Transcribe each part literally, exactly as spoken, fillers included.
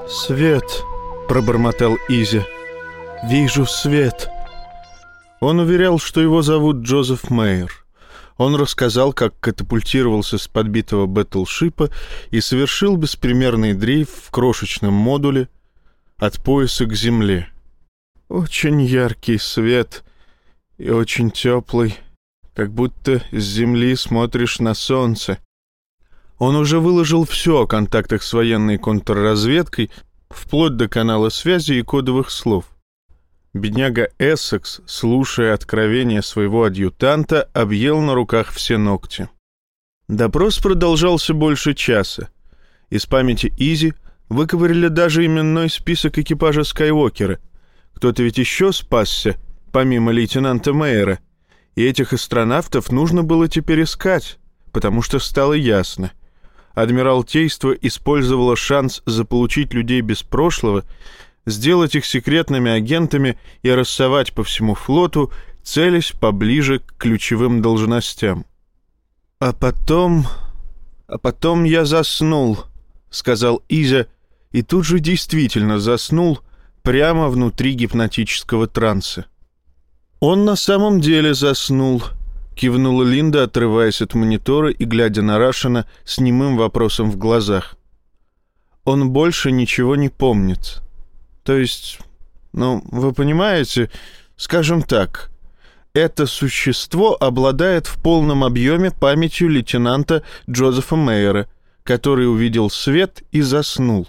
«Свет», — пробормотал Изи. «Вижу свет». Он уверял, что его зовут Джозеф Мейер. Он рассказал, как катапультировался с подбитого бэтлшипа и совершил беспримерный дрейф в крошечном модуле от пояса к земле. Очень яркий свет и очень теплый, как будто с земли смотришь на солнце. Он уже выложил все о контактах с военной контрразведкой, вплоть до канала связи и кодовых слов. Бедняга Эссекс, слушая откровения своего адъютанта, объел на руках все ногти. Допрос продолжался больше часа. Из памяти Изи выковырили даже именной список экипажа Скайуокера. Кто-то ведь еще спасся, помимо лейтенанта Мейера, и этих астронавтов нужно было теперь искать, потому что стало ясно. Адмиралтейство использовало шанс заполучить людей без прошлого, сделать их секретными агентами и рассовать по всему флоту, целясь поближе к ключевым должностям. «А потом... а потом я заснул», — сказал Изя, и тут же действительно заснул прямо внутри гипнотического транса. «Он на самом деле заснул», — кивнула Линда, отрываясь от монитора и глядя на Рашена с немым вопросом в глазах. «Он больше ничего не помнит. То есть, ну, вы понимаете, скажем так, это существо обладает в полном объеме памятью лейтенанта Джозефа Мейера, который увидел свет и заснул».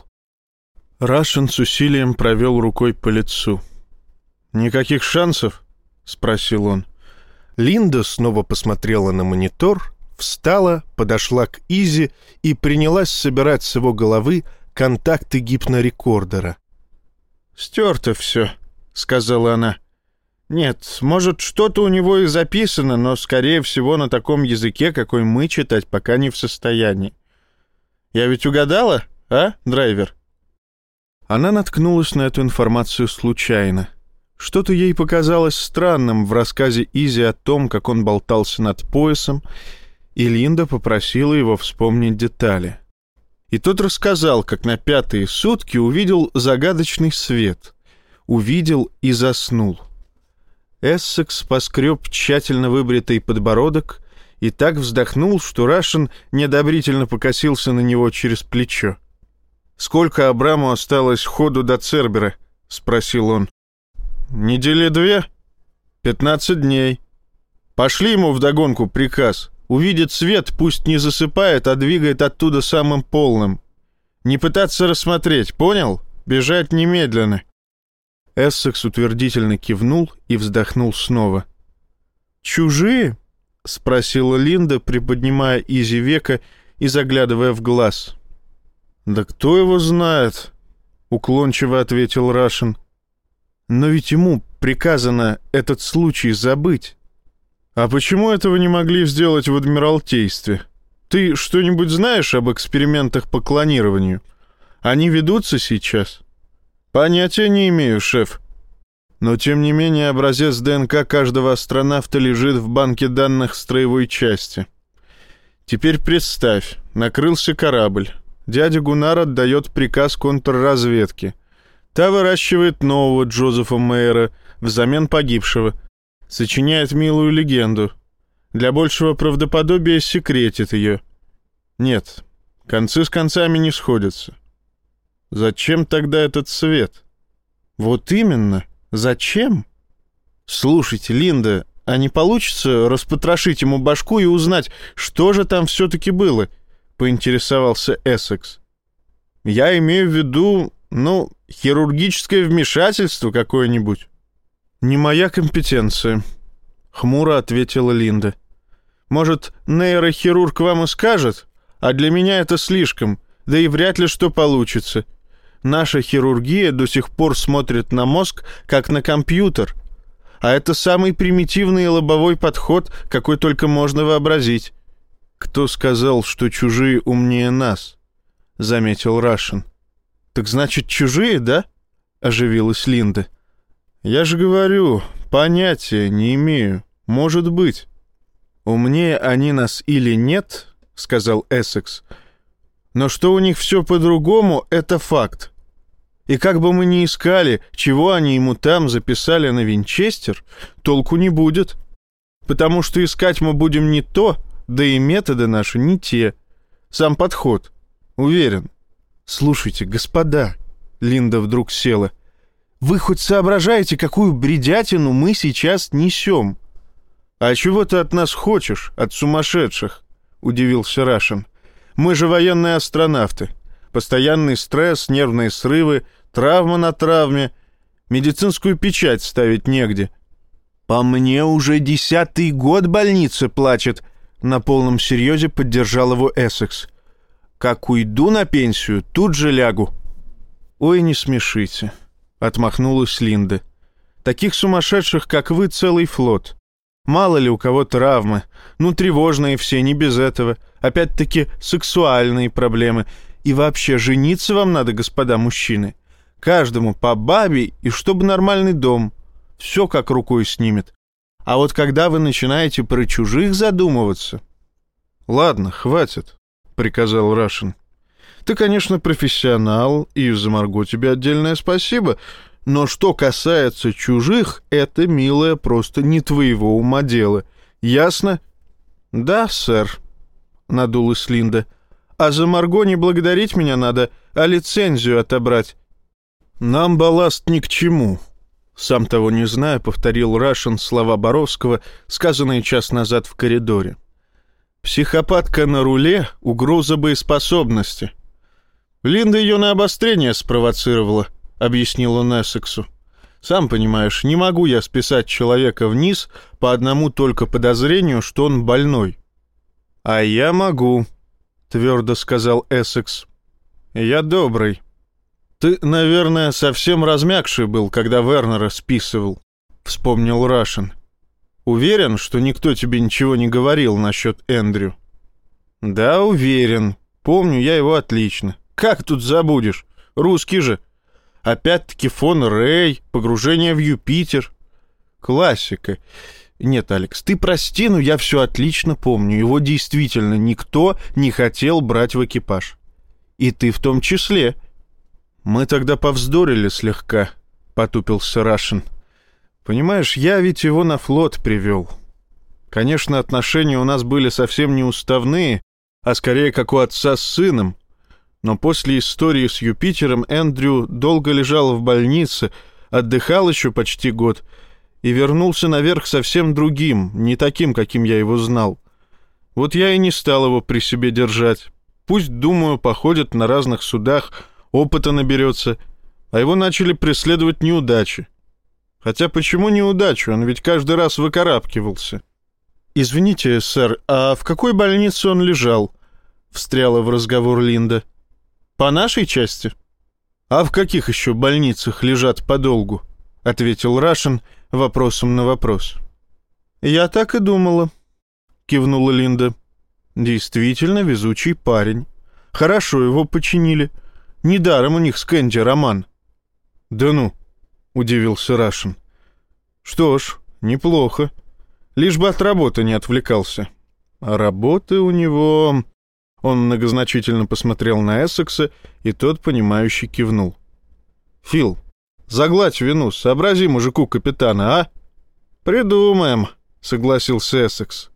Рашен с усилием провел рукой по лицу. «Никаких шансов?» — спросил он. Линда снова посмотрела на монитор, встала, подошла к Изи и принялась собирать с его головы контакты гипнорекордера. «Стерто все», — сказала она. «Нет, может, что-то у него и записано, но, скорее всего, на таком языке, какой мы читать пока не в состоянии. Я ведь угадала, а, драйвер?» Она наткнулась на эту информацию случайно. Что-то ей показалось странным в рассказе Изи о том, как он болтался над поясом, и Линда попросила его вспомнить детали. И тот рассказал, как на пятые сутки увидел загадочный свет. Увидел и заснул. Эссекс поскреб тщательно выбритый подбородок и так вздохнул, что Рашен неодобрительно покосился на него через плечо. «Сколько Абраму осталось ходу до Цербера?» — спросил он. «Недели две? Пятнадцать дней. Пошли ему вдогонку приказ. Увидит свет, пусть не засыпает, а двигает оттуда самым полным. Не пытаться рассмотреть, понял? Бежать немедленно». Эссекс утвердительно кивнул и вздохнул снова. «Чужие?» — спросила Линда, приподнимая Изи века и заглядывая в глаз. «Да кто его знает?» — уклончиво ответил Рашен. «Но ведь ему приказано этот случай забыть». «А почему этого не могли сделать в Адмиралтействе? Ты что-нибудь знаешь об экспериментах по клонированию? Они ведутся сейчас?» «Понятия не имею, шеф. Но, тем не менее, образец ДНК каждого астронавта лежит в банке данных строевой части. Теперь представь, накрылся корабль. Дядя Гуннар отдает приказ контрразведке. Та выращивает нового Джозефа Мейера взамен погибшего, сочиняет милую легенду. Для большего правдоподобия секретит ее. Нет, концы с концами не сходятся. Зачем тогда этот свет? Вот именно, зачем? Слушайте, Линда, а не получится распотрошить ему башку и узнать, что же там все-таки было? Поинтересовался Эссекс. Я имею в виду, ну, хирургическое вмешательство какое-нибудь. Не моя компетенция, хмуро ответила Линда. Может, нейрохирург вам и скажет, а для меня это слишком, да и вряд ли что получится. Наша хирургия до сих пор смотрит на мозг, как на компьютер, а это самый примитивный лобовой подход, какой только можно вообразить. «Кто сказал, что чужие умнее нас?» — заметил Рашен. «Так значит, чужие, да?» — оживилась Линда. «Я же говорю, понятия не имею. Может быть. Умнее они нас или нет, — сказал Эссекс, — но что у них все по-другому, это факт. И как бы мы ни искали, чего они ему там записали на винчестер, толку не будет. Потому что искать мы будем не то, да и методы наши не те. Сам подход. Уверен. Слушайте, господа, Линда вдруг села. Вы хоть соображаете, какую бредятину мы сейчас несем? А чего ты от нас хочешь, от сумасшедших? Удивился Рашин. Мы же военные астронавты. Постоянный стресс, нервные срывы, травма на травме. Медицинскую печать ставить негде. По мне уже десятый год больница плачет. На полном серьезе поддержал его Эссекс. Как уйду на пенсию, тут же лягу. Ой, не смешите, отмахнулась Линда. Таких сумасшедших, как вы, целый флот. Мало ли у кого травмы. Ну, тревожные все, не без этого. Опять-таки, сексуальные проблемы. И вообще, жениться вам надо, господа мужчины. Каждому по бабе и чтобы нормальный дом. Все как рукой снимет. А вот когда вы начинаете про чужих задумываться... — Ладно, хватит, — приказал Рашин. — Ты, конечно, профессионал, и за Марго тебе отдельное спасибо, но что касается чужих, это, милая, просто не твоего ума дело. Ясно? — Да, сэр, — надулась Линда. — А за Марго не благодарить меня надо, а лицензию отобрать. — Нам балласт ни к чему. Сам того не зная, повторил Рашин слова Боровского, сказанные час назад в коридоре. Психопатка на руле — угроза боеспособности. Линда ее на обострение спровоцировала, объяснил он Эссексу. Сам понимаешь, не могу я списать человека вниз по одному только подозрению, что он больной. А я могу, твердо сказал Эссекс. Я добрый. Ты, наверное, совсем размягший был, когда Вернера списывал, вспомнил Рашин. Уверен, что никто тебе ничего не говорил насчет Эндрю? Да, уверен. Помню я его отлично. Как тут забудешь? Русский же. Опять-таки фон Рэй, погружение в Юпитер. Классика. Нет, Алекс, ты прости, но я все отлично помню. Его действительно никто не хотел брать в экипаж. И ты в том числе. Мы тогда повздорили слегка, потупился Рашин. Понимаешь, я ведь его на флот привел. Конечно, отношения у нас были совсем не уставные, а скорее как у отца с сыном. Но после истории с Юпитером Эндрю долго лежал в больнице, отдыхал еще почти год и вернулся наверх совсем другим, не таким, каким я его знал. Вот я и не стал его при себе держать. Пусть, думаю, походит на разных судах, опыта наберется, а его начали преследовать неудачи. Хотя почему неудачу? Он ведь каждый раз выкарабкивался. «Извините, сэр, а в какой больнице он лежал?» — встряла в разговор Линда. «По нашей части?» «А в каких еще больницах лежат подолгу?» — ответил Рашин вопросом на вопрос. «Я так и думала», — кивнула Линда. «Действительно везучий парень. Хорошо его починили. Недаром у них с Кэнди роман». «Да ну», — удивился Рашин. «Что ж, неплохо. Лишь бы от работы не отвлекался. А работы у него...» Он многозначительно посмотрел на Эссекса, и тот, понимающе кивнул. «Фил, загладь вину, сообрази мужику капитана, а?» «Придумаем», — согласился Эссекс.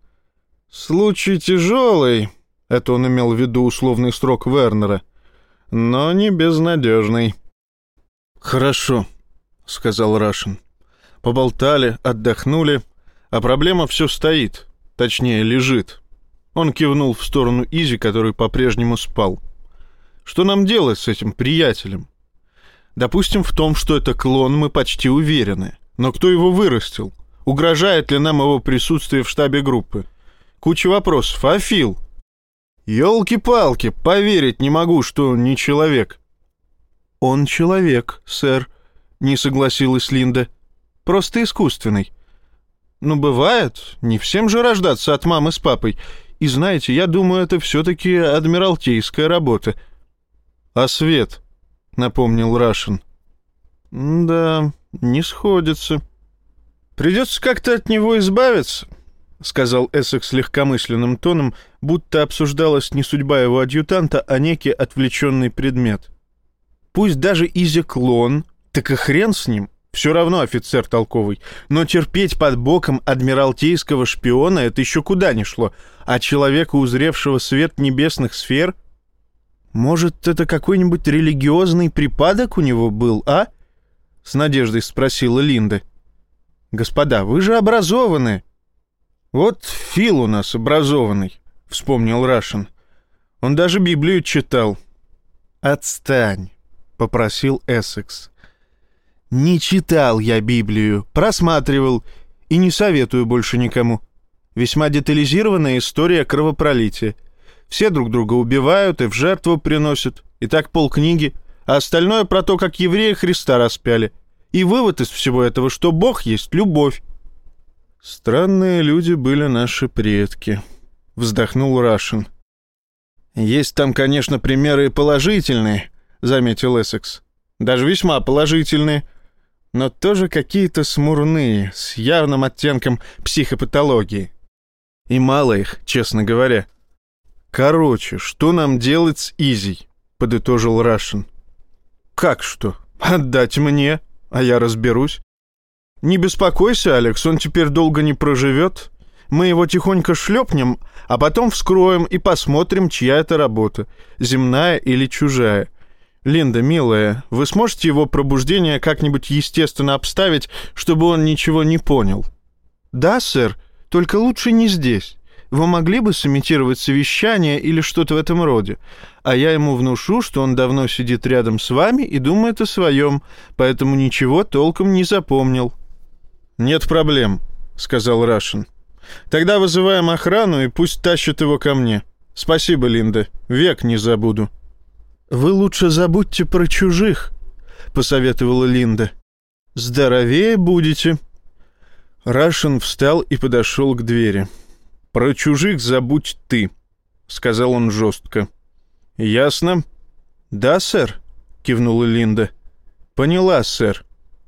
«Случай тяжелый», — это он имел в виду условный срок Вернера, «но не безнадежный». «Хорошо», — сказал Рашин. «Поболтали, отдохнули, а проблема все стоит, точнее, лежит». Он кивнул в сторону Изи, который по-прежнему спал. «Что нам делать с этим приятелем? Допустим, в том, что это клон, мы почти уверены. Но кто его вырастил? Угрожает ли нам его присутствие в штабе группы? Куча вопросов. А Фил? Ёлки-палки, поверить не могу, что он не человек». «Он человек, сэр», — не согласилась Линда. «Просто искусственный. Ну, бывает, не всем же рождаться от мамы с папой. И знаете, я думаю, это все-таки адмиралтейская работа». «А свет?» — напомнил Рашин. «Да, не сходится». «Придется как-то от него избавиться», — сказал Эссекс легкомысленным тоном, будто обсуждалась не судьба его адъютанта, а некий отвлеченный предмет. Пусть даже Изя клон, так и хрен с ним. Все равно офицер толковый. Но терпеть под боком адмиралтейского шпиона — это еще куда ни шло. А человека, узревшего свет небесных сфер... Может, это какой-нибудь религиозный припадок у него был, а? С надеждой спросила Линда. Господа, вы же образованы. Вот Фил у нас образованный, вспомнил Рашен. Он даже Библию читал. Отстань, попросил Эссекс. Не читал я Библию, просматривал и не советую больше никому. Весьма детализированная история кровопролития. Все друг друга убивают и в жертву приносят. И так полкниги. А остальное про то, как евреи Христа распяли. И вывод из всего этого, что Бог есть любовь. Странные люди были наши предки, вздохнул Рашен. Есть там, конечно, примеры и положительные, заметил Эссекс. Даже весьма положительные. Но тоже какие-то смурные, с явным оттенком психопатологии. И мало их, честно говоря. «Короче, что нам делать с Изей?» — подытожил Рашен. «Как что? Отдать мне, а я разберусь. Не беспокойся, Алекс, он теперь долго не проживет. Мы его тихонько шлепнем, а потом вскроем и посмотрим, чья это работа, земная или чужая. Линда, милая, вы сможете его пробуждение как-нибудь естественно обставить, чтобы он ничего не понял?» «Да, сэр, только лучше не здесь. Вы могли бы сымитировать совещание или что-то в этом роде? А я ему внушу, что он давно сидит рядом с вами и думает о своем, поэтому ничего толком не запомнил». «Нет проблем», — сказал Рашен. «Тогда вызываем охрану и пусть тащат его ко мне. Спасибо, Линда, век не забуду». «Вы лучше забудьте про чужих», — посоветовала Линда. «Здоровее будете». Рашен встал и подошел к двери. «Про чужих забудь ты», — сказал он жестко. «Ясно?» «Да, сэр», — кивнула Линда. «Поняла, сэр».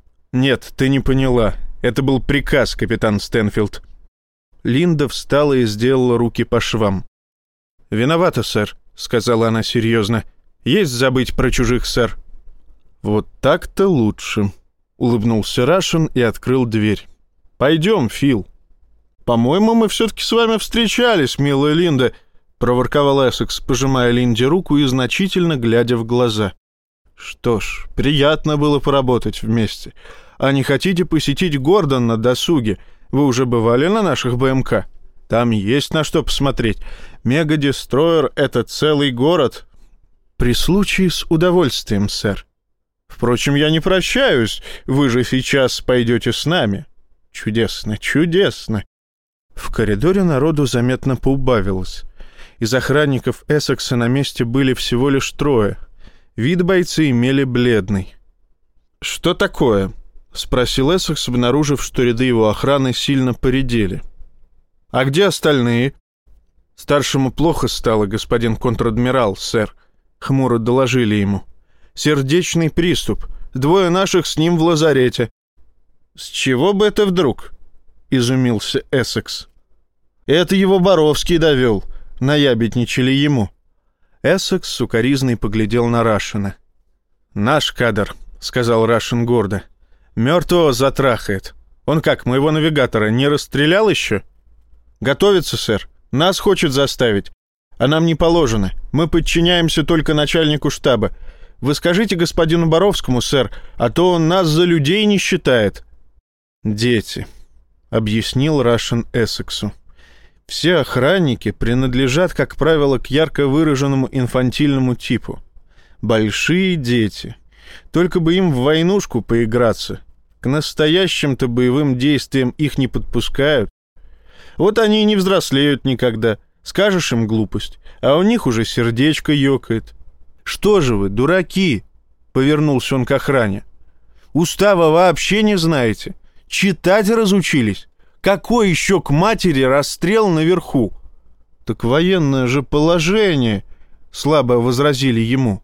«Нет, ты не поняла. Это был приказ, капитан Стэнфилд». Линда встала и сделала руки по швам. «Виновата, сэр», — сказала она серьезно. «Есть забыть про чужих, сэр». «Вот так-то лучше», — улыбнулся Рашен и открыл дверь. «Пойдем, Фил». «По-моему, мы все-таки с вами встречались, милая Линда», — проворковал Эссекс, пожимая Линде руку и значительно глядя в глаза. «Что ж, приятно было поработать вместе. А не хотите посетить Гордон на досуге? Вы уже бывали на наших БМК? Там есть на что посмотреть. Мегадестройер — это целый город». «При случае с удовольствием, сэр. Впрочем, я не прощаюсь. Вы же сейчас пойдете с нами». «Чудесно, чудесно». В коридоре народу заметно поубавилось. Из охранников Эссекса на месте были всего лишь трое. Вид бойцы имели бледный. «Что такое?» — спросил Эссекс, обнаружив, что ряды его охраны сильно поредели. «А где остальные?» «Старшему плохо стало, господин контр-адмирал, сэр», — хмуро доложили ему. «Сердечный приступ. Двое наших с ним в лазарете». «С чего бы это вдруг?» — изумился Эссекс. «Это его Боровский довел», — наябедничали ему. Эссекс сукоризной поглядел на Рашена. «Наш кадр», — сказал Рашен гордо. «Мертвого затрахает. Он как, моего навигатора не расстрелял еще?» «Готовится, сэр. Нас хочет заставить. А нам не положено. Мы подчиняемся только начальнику штаба. Вы скажите господину Боровскому, сэр, а то он нас за людей не считает». «Дети», — объяснил Рашен Эссексу. «Все охранники принадлежат, как правило, к ярко выраженному инфантильному типу. Большие дети. Только бы им в войнушку поиграться. К настоящим-то боевым действиям их не подпускают. Вот они и не взрослеют никогда. Скажешь им глупость, а у них уже сердечко ёкает. Что же вы, дураки?» — повернулся он к охране. «Устава вообще не знаете? Читать разучились? Какой еще к матери расстрел наверху?» «Так военное же положение», — слабо возразили ему.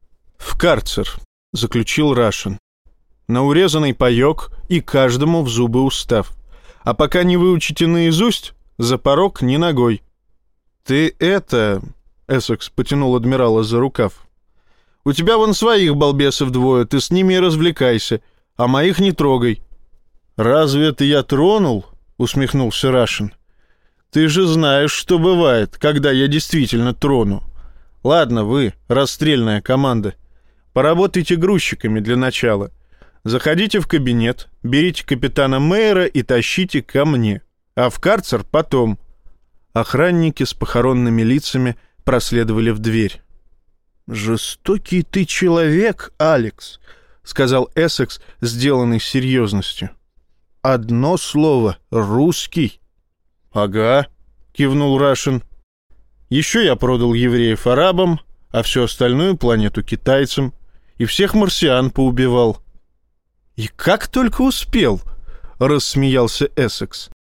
«В карцер», — заключил Рашен. «На урезанный паёк и каждому в зубы устав. А пока не выучите наизусть, за порог ни ногой». «Ты это...» — Эссекс потянул адмирала за рукав. У тебя вон своих балбесов двое, ты с ними и развлекайся, а моих не трогай». «Разве это я тронул?» — усмехнулся Рашин. «Ты же знаешь, что бывает, когда я действительно трону. Ладно, вы, расстрельная команда, поработайте грузчиками для начала. Заходите в кабинет, берите капитана Мейера и тащите ко мне, а в карцер потом». Охранники с похоронными лицами проследовали в дверь. «Жестокий ты человек, Алекс», — сказал Эссекс, сделанный серьезностью. «Одно слово — русский». «Ага», — кивнул Рашин. «Еще я продал евреев арабам, а всю остальную планету китайцам, и всех марсиан поубивал». «И как только успел», — рассмеялся Эссекс.